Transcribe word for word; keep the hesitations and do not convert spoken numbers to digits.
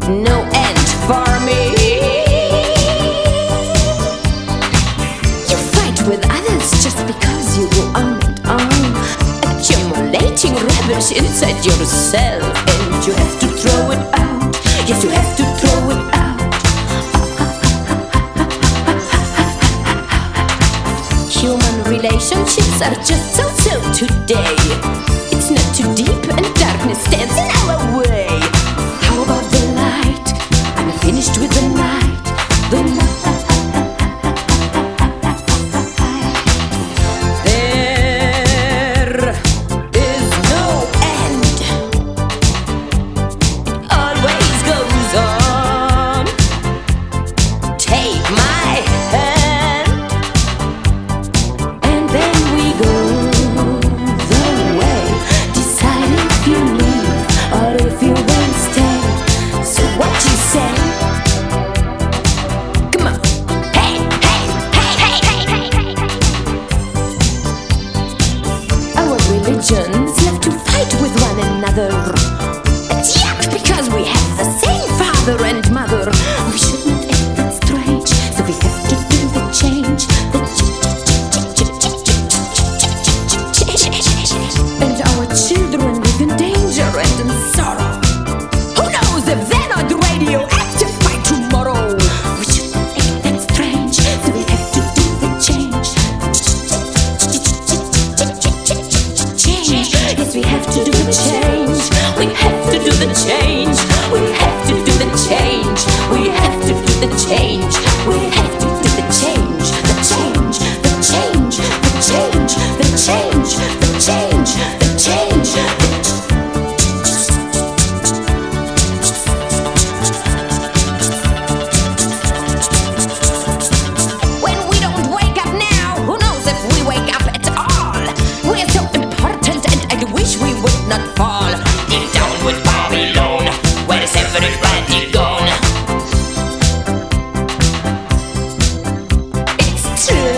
no end for me. You fight with others just because you go on and on, accumulating rubbish inside yourself, and you have to throw it out. Yes, you have to throw it out. Human relationships are just so-so today. It's not too deep and darkness stands in our way. How about the light? I'm finished with the night. The night. There is no end. It always goes on. Take my hand, and then we go the way. Decide if you leave or if you won't stay. So what you say? Come on. Hey, hey, hey, hey, hey, hey, hey. Our religions love to fight with one another. It's yuck because we have the same father and mother. We should not act that strange, so we have to do the change. The and our children live in danger and in sorrow. Who knows if they're not radioactive by tomorrow? We should not act that strange, so we have to do the change. Change. Yes, we have to do the change. We have to do the change. We have to do the change. We have to do the change. We have to do the change. The change. The change. The change. The change. The change. The change. When we don't wake up now, who knows if we wake up at all? We're so important and I wish we would not fall. Get down with Babylon. Where's everybody gone? It's true.